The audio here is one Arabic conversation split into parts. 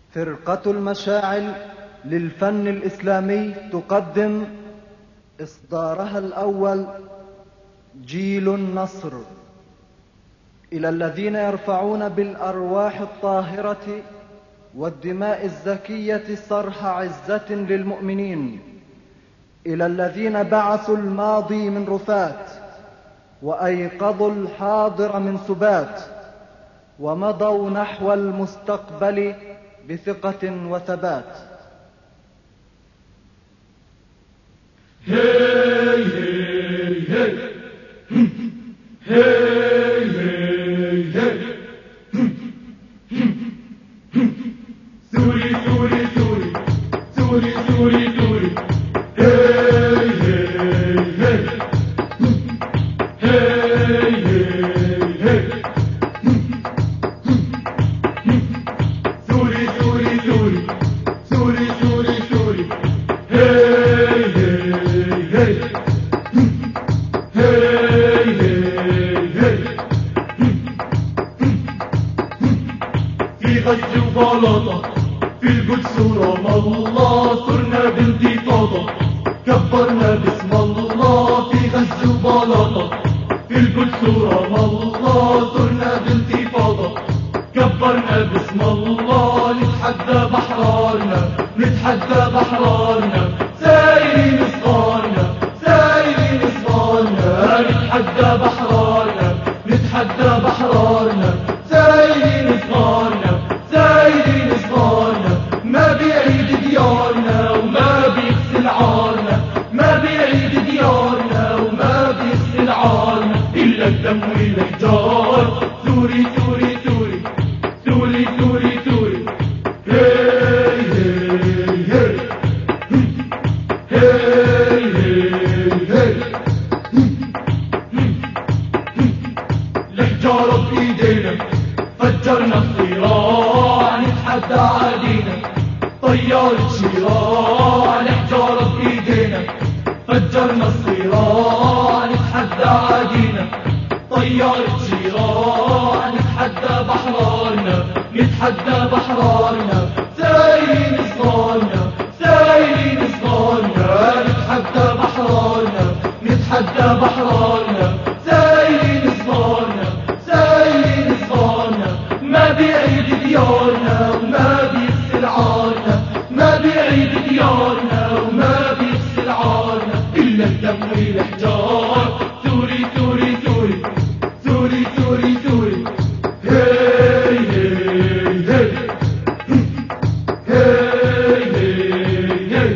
فرقة المشاعل للفن الإسلامي تقدم إصدارها الأول جيل النصر، إلى الذين يرفعون بالأرواح الطاهرة والدماء الزكية صرح عزة للمؤمنين، إلى الذين بعثوا الماضي من رفات وأيقظوا الحاضر من سبات ومضوا نحو المستقبل بثقة وثبات. هاي هاي هاي هاي هاي سوري سوري سوري سوري سوري سوري هاي هاي هاي هاي هاي سوري سوري سوري سوري سوري سوري هاي هاي هاي هاي في غزة وبلاطة في القدس ورام الله صرنا بانتفاضة كبرنا باسم الله. في غزة وبلاطة في القدس ورام الله صرنا بانتفاضة كبرنا باسم الله. نتحدى بحرارنا نتحدى بحرارنا سايرين صغارنا سايرين صغارنا. نتحدى بحرارنا نتحدى بحرارنا سايرين صغارنا سايرين صغارنا. ما بيعيد ديارنا وما بيغسل عارنا ما بيعيد ديارنا وما بيغسل عارنا إلا الدم والحجار. سوري سوري سوري سوري سوري سوري هاي هاي هاي هاي هاي الحجارة بإيدينا فجرنا الصراع نتحدى عادينا طيارة شراع. الحجارة بإيدينا فجرنا الصراع نتحدى عادينا طيارة شراع. نتحدى بحرارنا نتحدى بحرارنا سايرين صغارنا سايرين صغارنا. نتحدى بحرارنا نتحدى بحرارنا سايرين صغارنا سايرين صغارنا. ما بيعيد ديارنا وما بيغسل عارنا ما بيعيد ديارنا وما بيغسل عارنا إلا الدم والحجار. سوري سوري سوري سوري سوري سوري هاي هاي هاي هاي هاي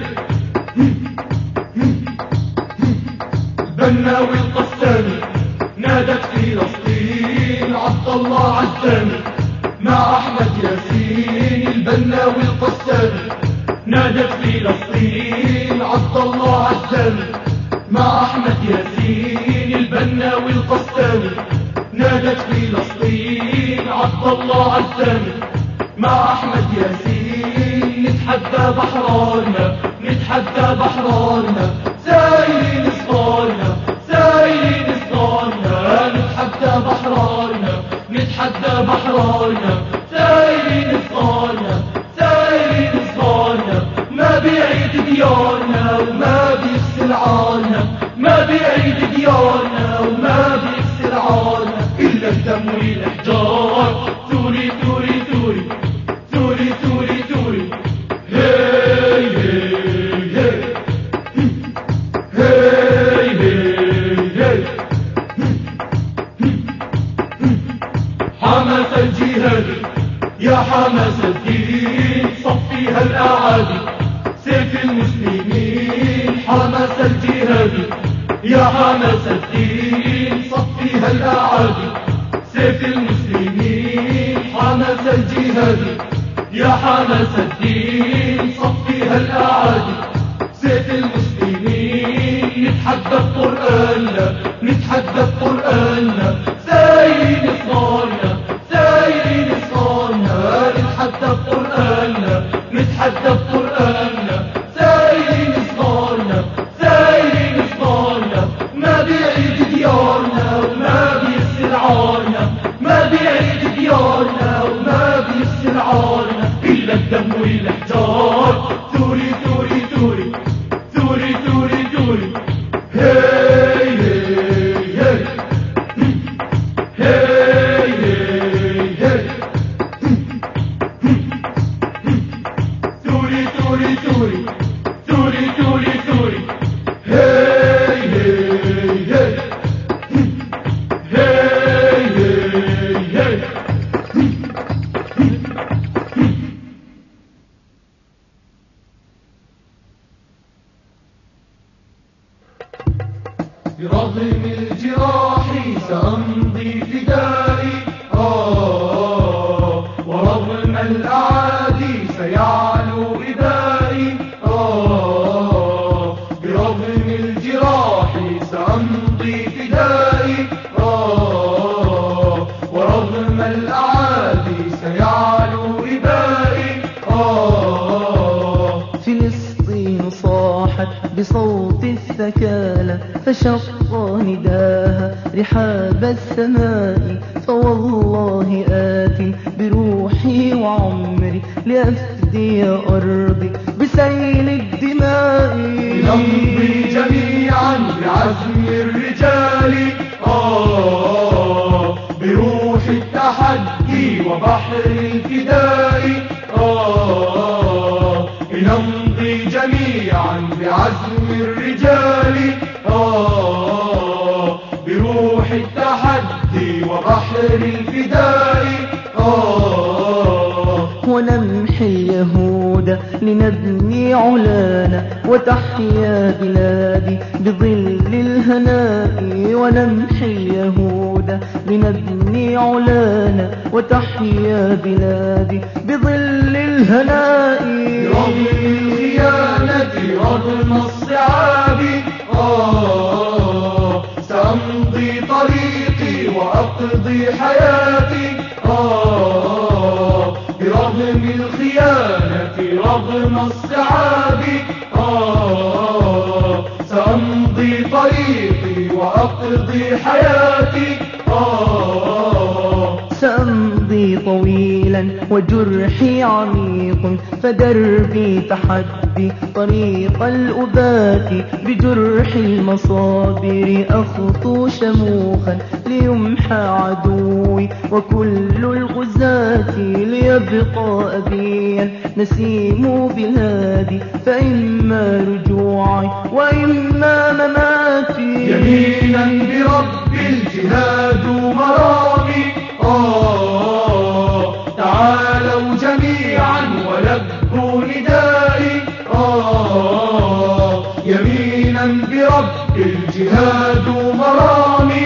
البنا والقسامي نادت فلسطين عبد الله عزامي مع أحمد ياسين. البنا والقسامي نادت فلسطين عبد الله عزامي مع أحمد ياسين. البنا والقسامي نادت فلسطين عبد الله عزامي مع أحمد ياسين. نتحدى بحرارنا نتحدى بحرارنا سايرين صغارنا سايرين صغارنا. نتحدى بحرارنا نتحدى بحرارنا سايرين صغارنا سايرين صغارنا. ما بيعيد ديارنا وما بيغسل عارنا ما بيعيد ديارنا وما بيغسل عارنا إلا الدم والحجار. سوري سوري سوري سوري سوري سوري هاي هاي هاي هاي هاي حماس الجهاد يا حماس الدين صفيها الأعادي سيف المسلمين. حماس الجهاد يا حماس الدين صفيها الأعادي سيف المسلمين. حماس الجهاد يا حماس الدين صفيها الأعادي سيف المسلمين. نتحدى بقرآننا نتحدى بقرآننا سايرين صغارنا سايرين صغارنا. نتحدى بقرآننا نتحدى بقرآننا سايرين صغارنا سايرين صغارنا. ما بيعيد ديارنا وما بيغسل عارنا ما بيعيد ديارنا وما بيغسل عارنا إلا دم الأحجار. ثوري ثوري ثوري ثوري ثوري ثوري هي هي هي هي هي ثوري ثوري ثوري ثوري ثوري ثوري هي هي هي برغم الجراح سأمضي فدائي ورغم الأعادي سيعلو ردائي برغم الجراح سأمضي فدائي ورغم الأعادي سيعلو ردائي. فلسطين صاحت بصوت الثكالى فشق نداها رحاب السماء، فوالله آت بروحي وعمري لأفدي أرضي بسيل الدماء. نمضي جميعا بعزم الرجال بروح التحدي وبحر الفداء. نمضي جميعا بعزم الرجال بروح التحدي وبحر الفداء. ونمحي اليهود لنبني علانا وتحيا بلادي بظل الهناء. ونمحي اليهود لنبني علانا وتحيا بلادي بظل الهناء. رغم الخيانة رغم الصعاب سأمضي طريقي وأقضي حياتي. برغم الخيانة رغم الصعاب سأمضي طريقي وأقضي حياتي. سأمضي طويلا وجرحي عميق فدربي تحدي طريق الأبات. بجرح المصابر أخطو شموخا ليمحى عدوي وكل الغزاة ليبقى أبيا نسيم بلادي. فإما رجوعي وإما مماتي. يمينا برب الجهاد مرامي تعالوا جميعا ولبوا ندائي. يمينا برب الجهاد مرامي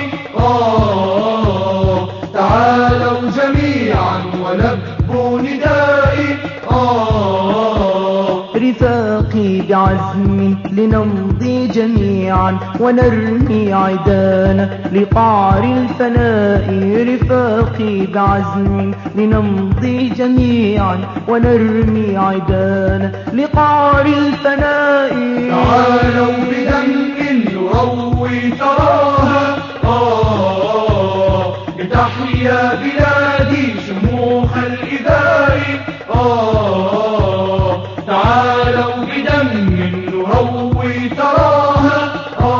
تعالوا جميعا ولبوا ندائي. رفاقي بعزم لنمضي جميعا ونرمي عدانا لقعر الفناء. رفاقي بعزم لنمضي جميعا ونرمي عدانا لقعر الفناء. تعالوا بدم نروي ثراها لتحيا بلادي شموخ الإباء. تعالوا بدم نروي ثراها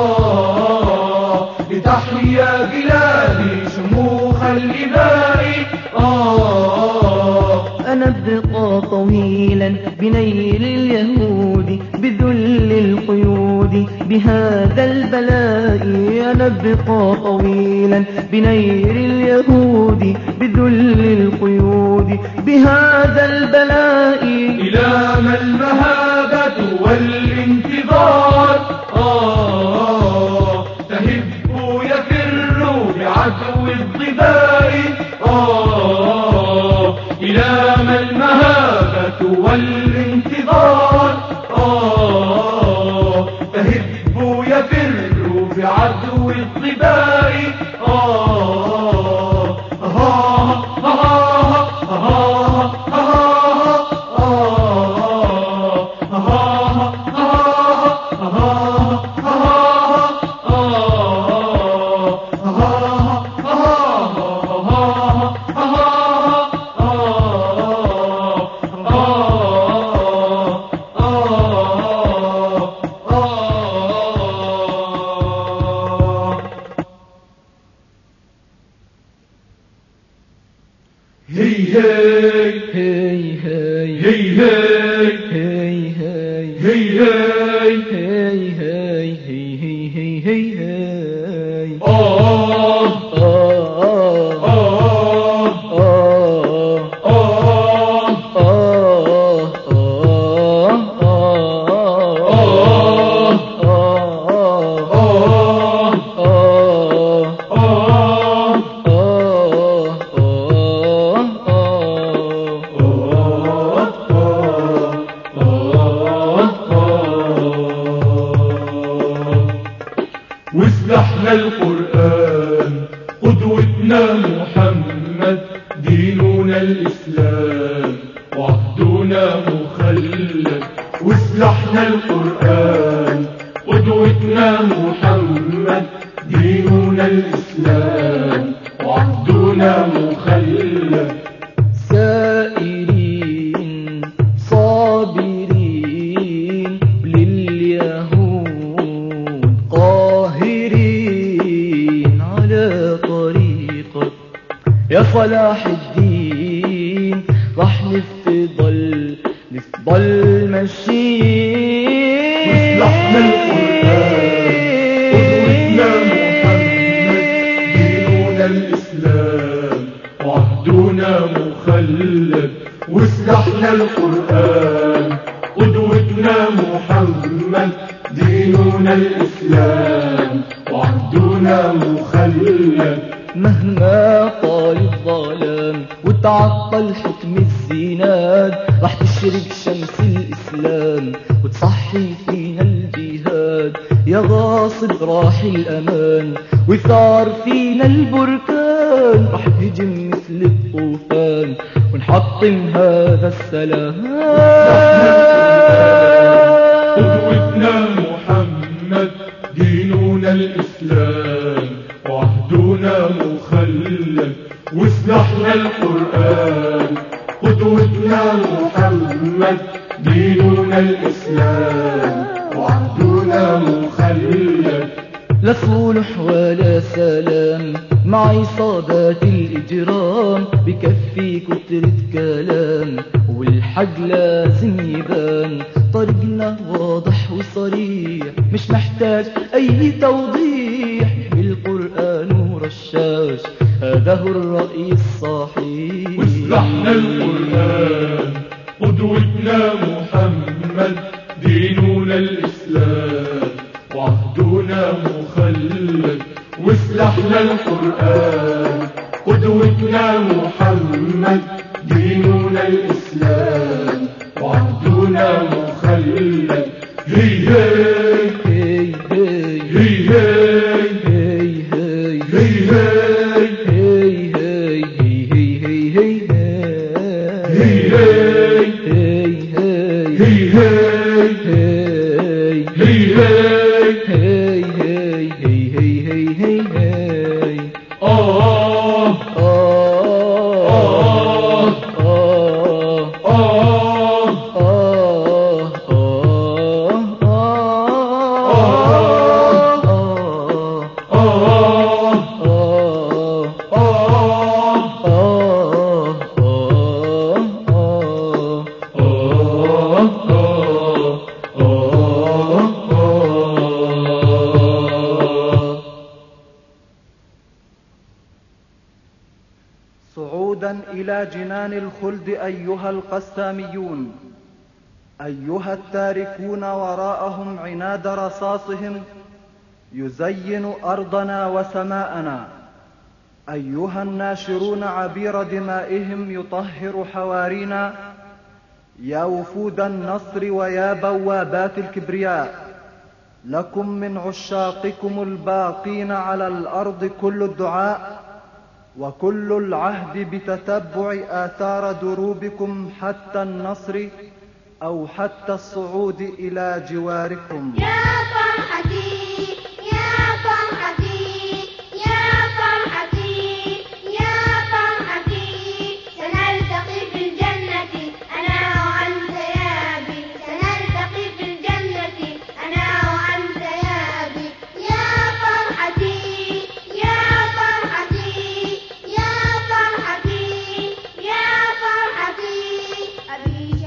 لتحيا بلادي شموخ الإباء. أنا أبقى طويلا بنيل اليهود بذل القيود بهذا البلاء. أنا أبقى طويلا بنيل اليهود بذل القيود بهذا البلاء. إلى ما المهابة والانتظار تهب يفر بعدو الظباء. إلى ما المهابة والانتظار تهب يفر بعدو الظباء. وسلاحنا القرآن قدوتنا محمد ديننا الإسلام وعهدنا مخلد. وسلاحنا القرآن قدوتنا محمد ديننا الإسلام وعهدنا مخلد. سائرين صابرين لليهود قاهرين على طريقك يا صلاح الدين، راح نفضل ماشيين. وسلاحنا القرآن قدوتنا محمد ديننا الإسلام وعهدنا مخلد. وسلاحنا القرآن قدوتنا محمد ديننا الإسلام وعهدنا مخلد. مهما طال الظلام وتعطل حكم الزينات، راح تشرق شمس الإسلام وتصحي فينا الجهاد. يا غاصب راح الأمان وثار فينا البركان، راح تهجم مثل الطوفان ونحطم هذا السلام. قدوتنا محمد ديننا الإسلام وعهدنا مخلد. وسلاحنا القرآن قدوتنا محمد ديننا الإسلام وعهدنا مخلد. لا صلح ولا سلام مع عصابات الإجرام، بكفي كترة كلام والحق لازم يبان. طريقنا واضح وصريح مش محتاج أي توضيح، بالقرآن ورشاش هذا هو الرأي الصحيح. وسلاحنا القرآن قدوتنا محمد ديننا الإسلام وعهدنا مخلد. وسلاحنا القرآن قدوتنا محمد ديننا الإسلام وعهدنا مخلد. هي هي هي صعودا إلى جنان الخلد أيها القساميون، أيها التاركون وراءهم عناد رصاصهم يزين أرضنا وسماءنا، أيها الناشرون عبير دمائهم يطهر حوارينا، يا وفود النصر ويا بوابات الكبرياء، لكم من عشاقكم الباقين على الأرض كل الدعاء وكل العهد بتتبع آثار دروبكم حتى النصر أو حتى الصعود إلى جواركم. يا فرحتي يا فرحتي يا فرحتي يا فرحتي، سنلتقي في الجنة أنا وأنت يا بي، سنلتقي في الجنة أنا وأنت يا بي. يا فرحتي يا فرحتي يا فرحتي يا فرحتي، أبي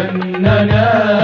أننا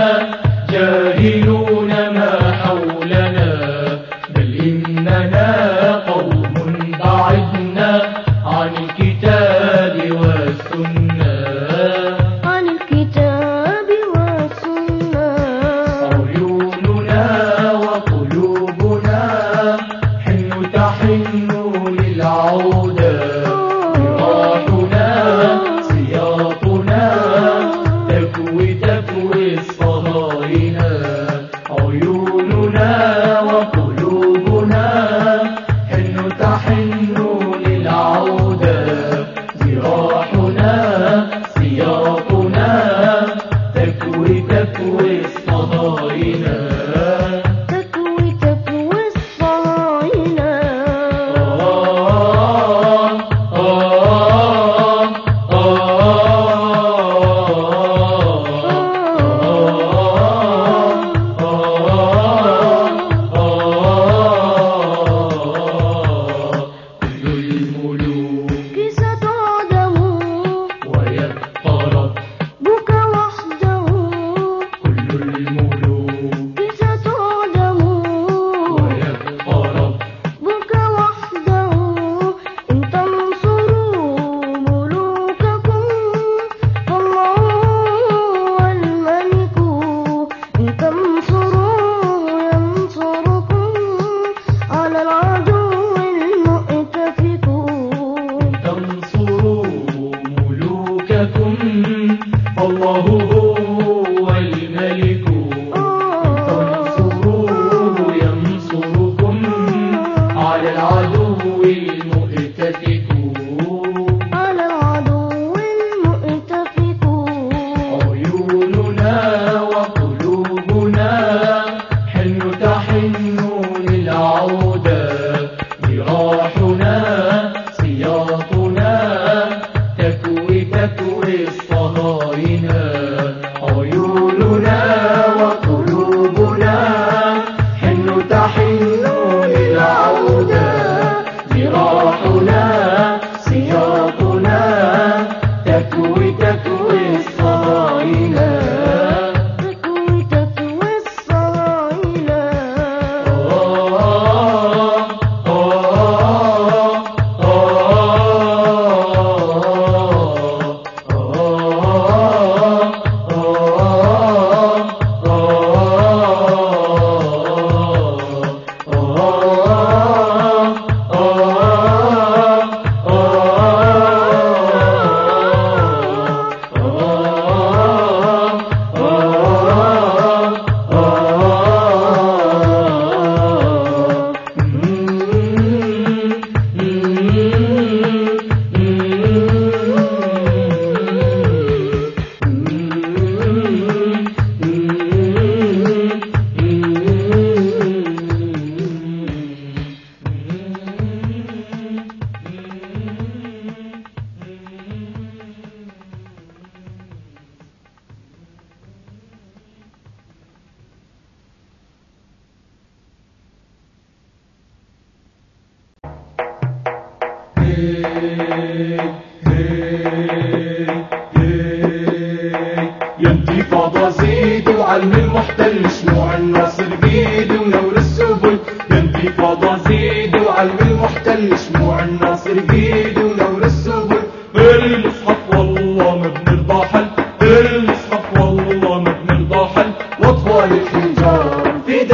جاهلون ما حولنا، بل إننا قوم بعدنا عن الكتاب والسنة. عن الكتاب والسنة. عيوننا وقلوبنا حن تحن للعودة، جراحنا سياطنا تكوي الصهاينة. عيوننا وقلوبنا حن تحن للعودة، جراحنا سياطنا تكوي الصهاينة. تكوي الصهاينة. كل الملوك ستعدم ويبقى بك وحده. كل الملوك ستعدم ويبقى بك وحده. إن تنصروا ملوككم فالله هو الملك. إن تنصروا ينصركم على العدو المؤتفك. تنصروا ملوككم فالله هو الملك. تنصروه ينصركم على العدو المؤتفك. على العدو المؤتفك. عيوننا وقلوبنا حن تحن للعودة، جراحنا سياطنا تكوي الصهاينة. عيوننا وقلوبنا حن تحن للعودة، جراحنا سياطنا تكوي الصهاينة. تكوي الصهاينة. يا انتفاضة زيدوا علم المحتل، شموع الناصر بيدوا ونور السبل. يا انتفاضة زيدوا علم المحتل، شموع الناصر بيدوا ونور السبل. غير المصحف والله ما بنرضى حل، غير المصحف والله ما بنرضى حل، واطفال الحجار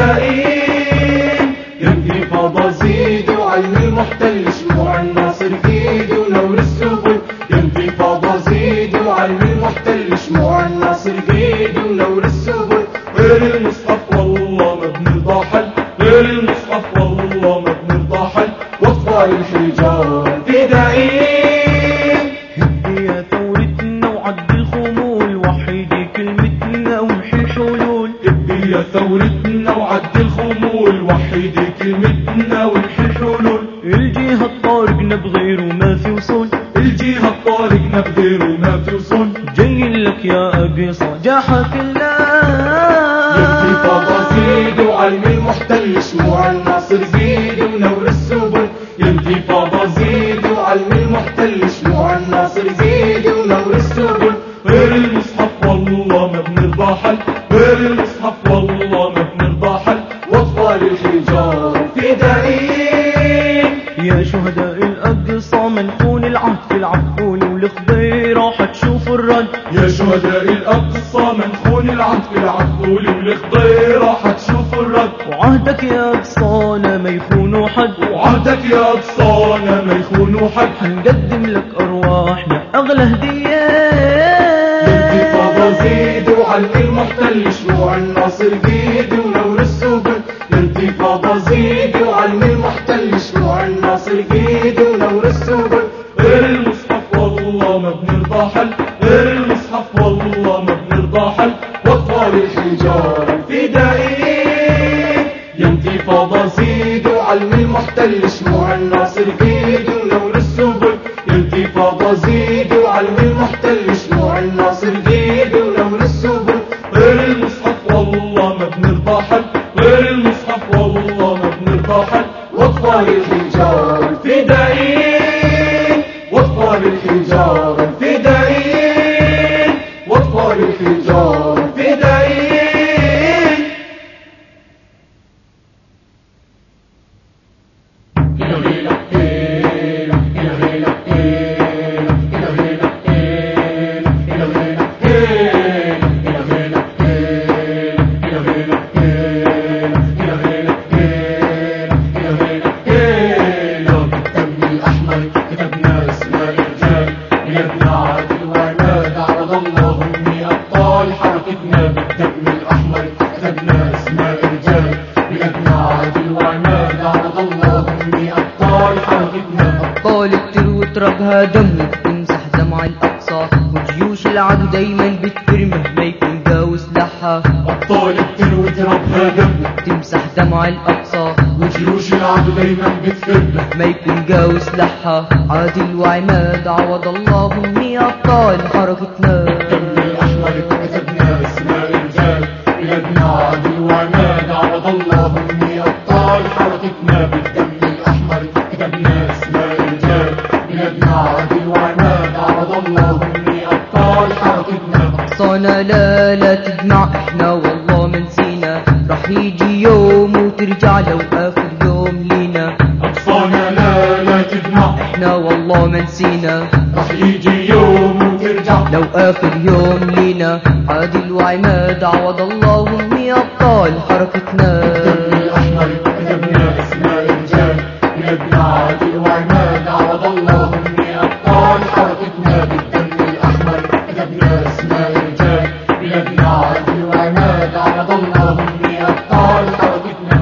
فدائيين. يا انتفاضة زيدوا علم المحتل، شموع الناصر بيدوا ونور السبل. يا انتفاضة زيدوا علم المحتل، شموع الناصر بيدوا ونور السبل. غير المصحف والله ما بنرضى حل، غير المصحف والله ما بنرضى حل، واطفال الحجار فدائيين. هدي يا ثورتنا وعدي الخمول، وحيدي كلمتنا وامحي الحلول. هدي يا ثورتنا وعدي الخمول، وحيدي كلمتنا وامحي الحلول. الجهة الطارقنا بغير وما في وصول، الجهة الطارقنا بغير وما في وصول. جاي لك يا أبي صجاحك الله. يا انتفاضة زيدوا علم المحتل، شموع الناصر بيدوا ونور السبل. يا انتفاضة زيدوا علم المحتل، شموع الناصر بيدوا ونور السبل. غير المصحف والله ما بنرضى بنرضى حل، غير المصحف والله ما بنرضى حل، واطفال الحجار فدائيين. يا شهداء الأقصى منحون العهد في العقول والخضير راح تشوفوا الرد. يا شهداء الأقصى منخون العهد في العقول والخضير راح تشوفوا الرد. وعهدك يا أقصانا ما يخونوا حد، وعهدك يا أقصانا ما يخونوا حد. حنقدم لك أرواحنا أغلى الانتفاضة هديات. زيدوا على المحتل شموع الناصر قيدوا ونور السبل. الانتفاضة زيدوا على المحتل شموع الناصر قيدوا ونور السبل. غير المصحف والله ما بنرضى حل، غير المصحف والله ما بنرضى حل، واطفال الحجار الفدائيين. يا انتفاضة زيدوا على المحتل شموع الناصر قيدوا ونور السبل. يا انتفاضة زيدوا على المحتل شموع الناصر قيدوا ونور السبل. غير المصحف والله ما بنرضى حل، غير المصحف والله ما بنرضى حل، واطفال الحجار الفدائيين. واطفال الحجار الفدائيين. واطفال الحجار الفدائيين. ترابها دم تمسح دمع الأقصى، وجيوش العدو دايما بترمي ما يكون جاو سلاحها. أبطال بتروي ترابها دم تمسح دمع الأقصى، وجيوش العدو دايما بتفر ما يكون جاو سلاحها. عادل وعماد عوض الله هم أبطال حركتنا. الدم الأحمر كتبنا اسماء رجال بلادنا. عادل وعماد عوض الله هم أبطال حركتنا. بالدم الأحمر كتبنا اسماء رجال بلادنا. عادل وعماد عوض الله هم أبطال حركتنا. أقصانا لا تدمع احنا والله ما نسينا. راح يجي يوم وترجع لو آخر يوم لينا. أقصانا لا تدمع احنا والله ما نسينا. راح يجي يوم وترجع لو آخر يوم لينا. عادل وعماد عوض الله هم أبطال حركتنا. الدم الأحمر كتبنا اسماء رجال بلادنا. عادل وعماد عوض الله هم أبطال حركتنا. بالدم الأحمر كتبنا اسماء رجال بلادنا. عادل وعماد عوض الله هم أبطال حركتنا.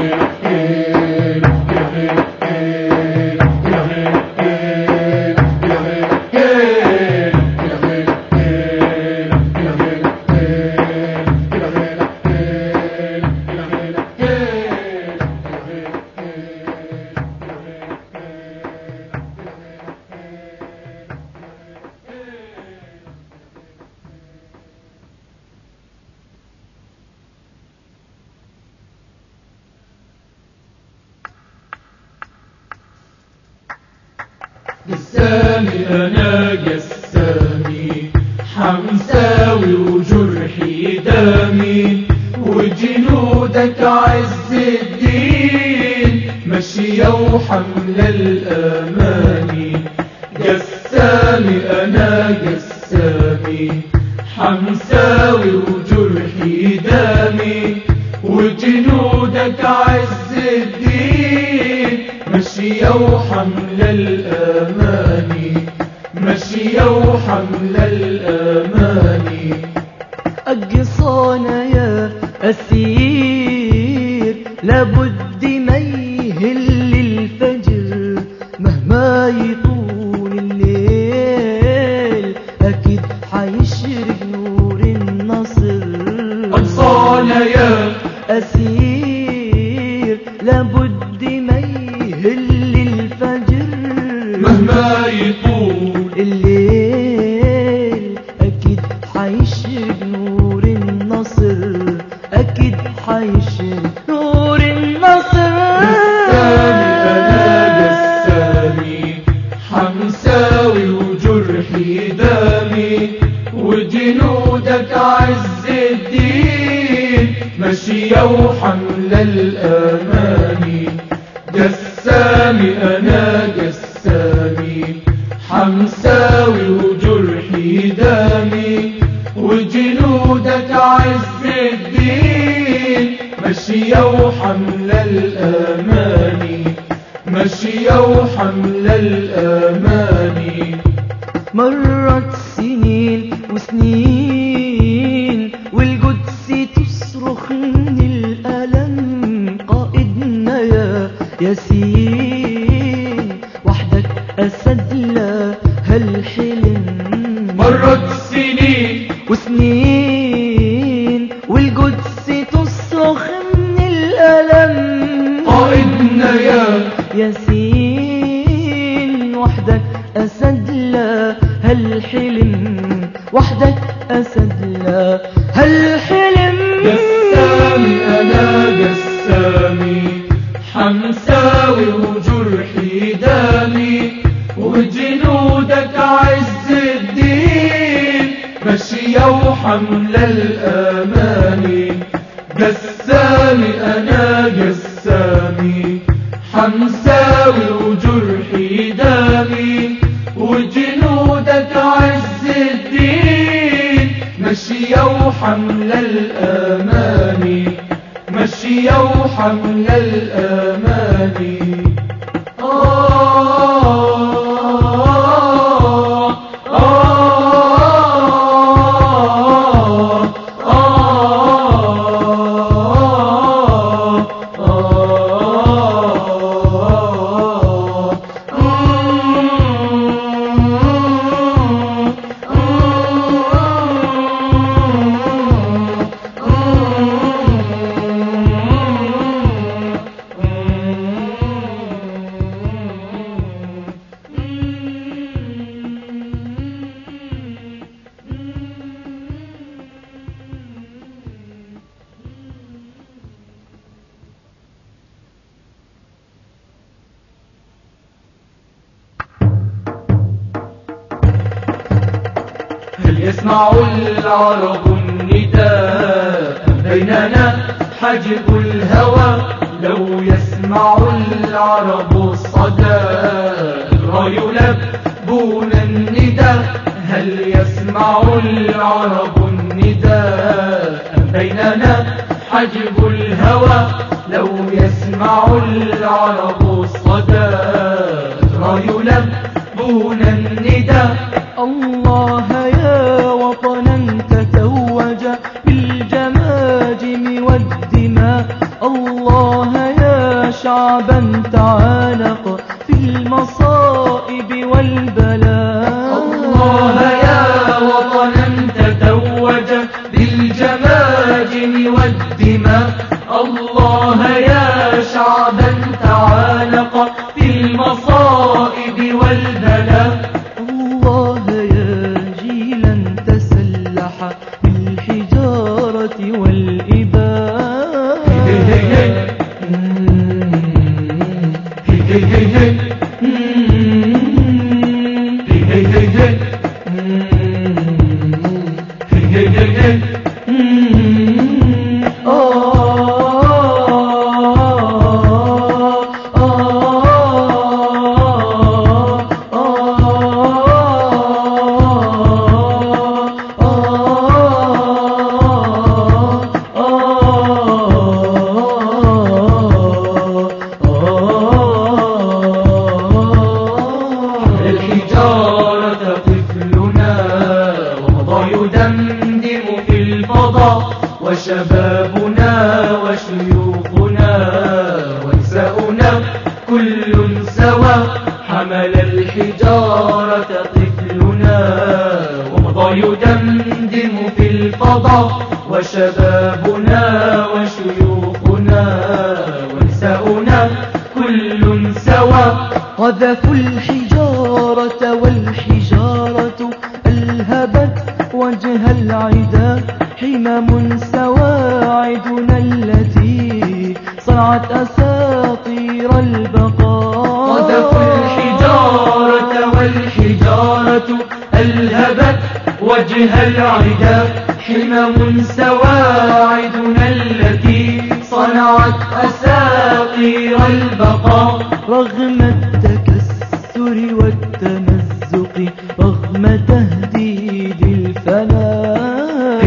قسامي أنا قسامي، حمساوي وجرحي دامي، وجنودك عز الدين مشية وحمل الأماني. قسامي أنا قسامي، حمساوي وجرحي دامي، وجنودك عز الدين مشية وحمل الأماني. مشية وحمل الأماني. أقصانا يا أسير لابد ما يهل الفجر. مهما يطول الليل أكيد حيشرق نور النصر. أقصانا يا أسير لابد ما يهل الفجر. مهما يطول الليل أكيد حيشرق نور النصر. أكيد حيشرق نور النصر. قسامي أنا قسامي، حمساوي وجرحي دامي، وجنودك عز الدين مشيوا حمل الأماني. جسامي أنا جسامي حمساوي وجرحي دامي وجنودك عز الدين مشيوا حمل الأماني مشيوا حمل الأماني. مرت سنين وسنين والقدس تصرخ من الألم. قائدنا يا ياسين وحدك أسد لا هالحلم. مرت سنين وسنين والقدس تصرخ من الألم. قائدنا يا ياسين وحدك أسد لا هالحلم. وحدك أسد لا هالحلم. جسامي أنا جسامي حمساوي وجرحي دامي وجنودك عز الدين مشيوا حمل الأماني. جسامي أنا جسامي حمساوي وجرحي دامي وجنودك عز الدين مشيوا حمل الأماني مشيوا حمل الأماني. هل يسمع العرب النداء بيننا حجب الهوى؟ لو يسمع العرب الصدى ويلبون النداء. هل يسمع العرب النداء بيننا حجب الهوى؟ لو يسمع العرب الصدى ويلبون النداء. الله يا وطنا تتوج بالجماجم والدماء. الله يا شعبا تعانق في المصائب والبلاء. الله يا وطنا تتوج بالجماجم والدماء. الله يا شعبا تعانق في المصائب والبلاء. الله يا جيلا تسلح بالحجارة والإباء. وشبابنا وشيوخنا ونساؤنا كل سوى حمل الحجارة طفلنا ومضى يدمدم في الفضاء. وشبابنا وشيوخنا ونساؤنا كل سوى قذفوا الحجارة والحجارة ألهبت وجه العدا. حمم سواعدنا التي صنعت أساطير البقاء. قذفوا الحجارة والحجارة ألهبت وجه العدا. حمم سواعدنا التي صنعت أساطير البقاء رغم التكسر والتمزق رغم تهديد الفناء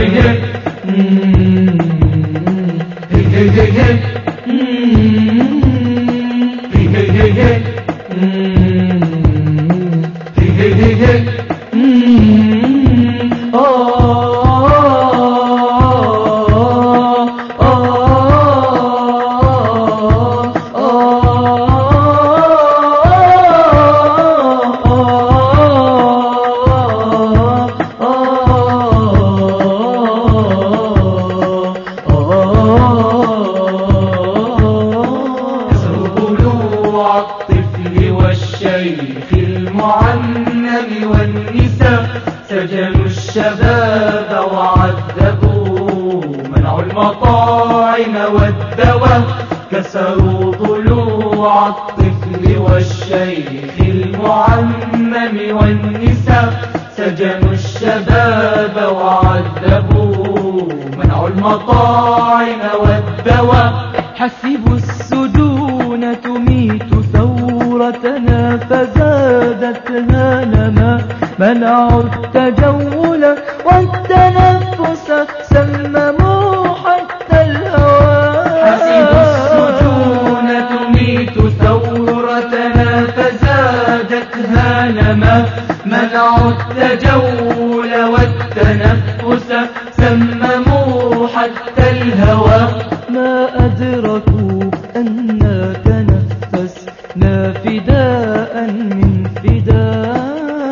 والشيخ المعنم والنساء سجنوا الشباب وعذبوا منعوا المطاعم والدواء كسروا ضلوع الطفل والشيخ المعنم والنساء سجنوا الشباب وعذبوا منعوا المطاعم والدواء حسبوا السجون تميت ثورتنا فزادتها نما منعوا التجول والتنفس سمموا حتى الهوى حسبوا السجون تميت ثورتنا فزادتها نما منعوا التجول والتنفس سمموا حتى الهوى ما أدركوا أنا تنفسنا فداء من فداء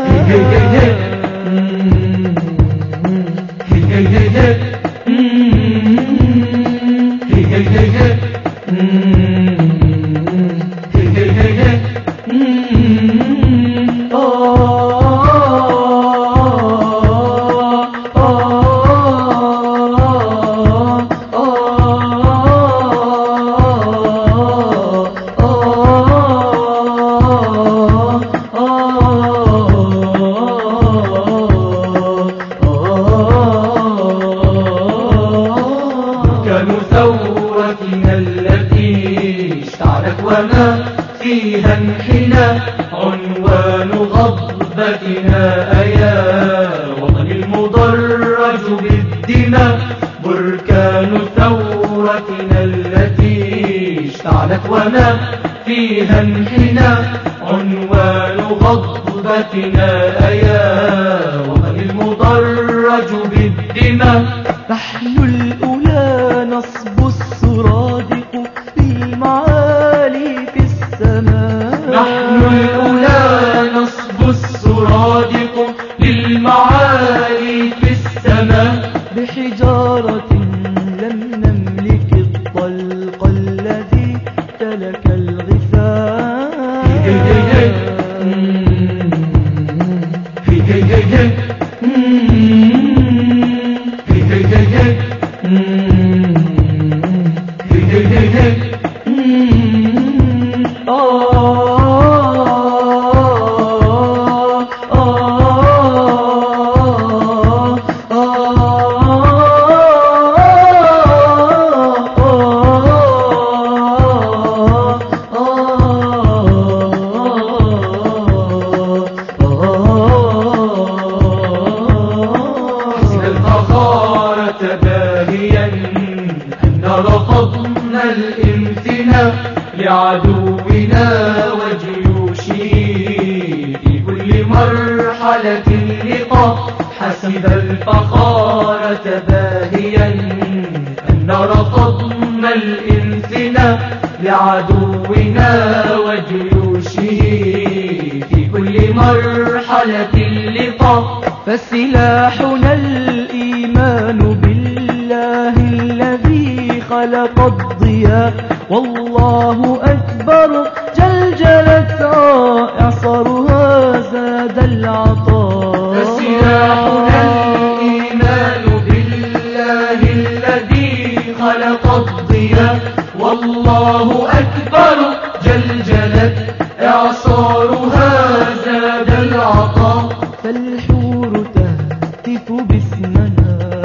وما فيها انحنى عنوان غضبتنا أيا وطن المضرج بالدماء بركان ثورتنا التي اشتعلت وما فيها انحنى عنوان غضبتنا أيا وطن المضرج بالدماء نحن الأولى نصب السرادق بالمعالي في السماء نحن الأولى نصب السرادق للمعالي في السماء بحجارة لم نملك الطلق الذي تلك الغثاء باهيا أن رفضنا الامتناع لعدونا وجيوشه في كل مرحلة اللقاء حسب الفخارة باهيا أن رفضنا الامتناع لعدونا وجيوشه في كل مرحلة اللقاء فسلاحنا الإيمان بالله الذي خلق الضياء والله أكبر جلجلت إعصارها زاد العطاء فسلاحنا الإيمان بالله الذي خلق الضياء والله أكبر جلجلت إعصارها زاد العطاء فالحور تهتف باسمنا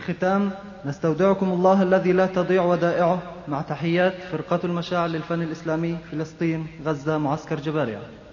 الختام نستودعكم الله الذي لا تضيع ودائعه مع تحيات فرقة المشاعر للفن الإسلامي فلسطين غزة معسكر جباريا.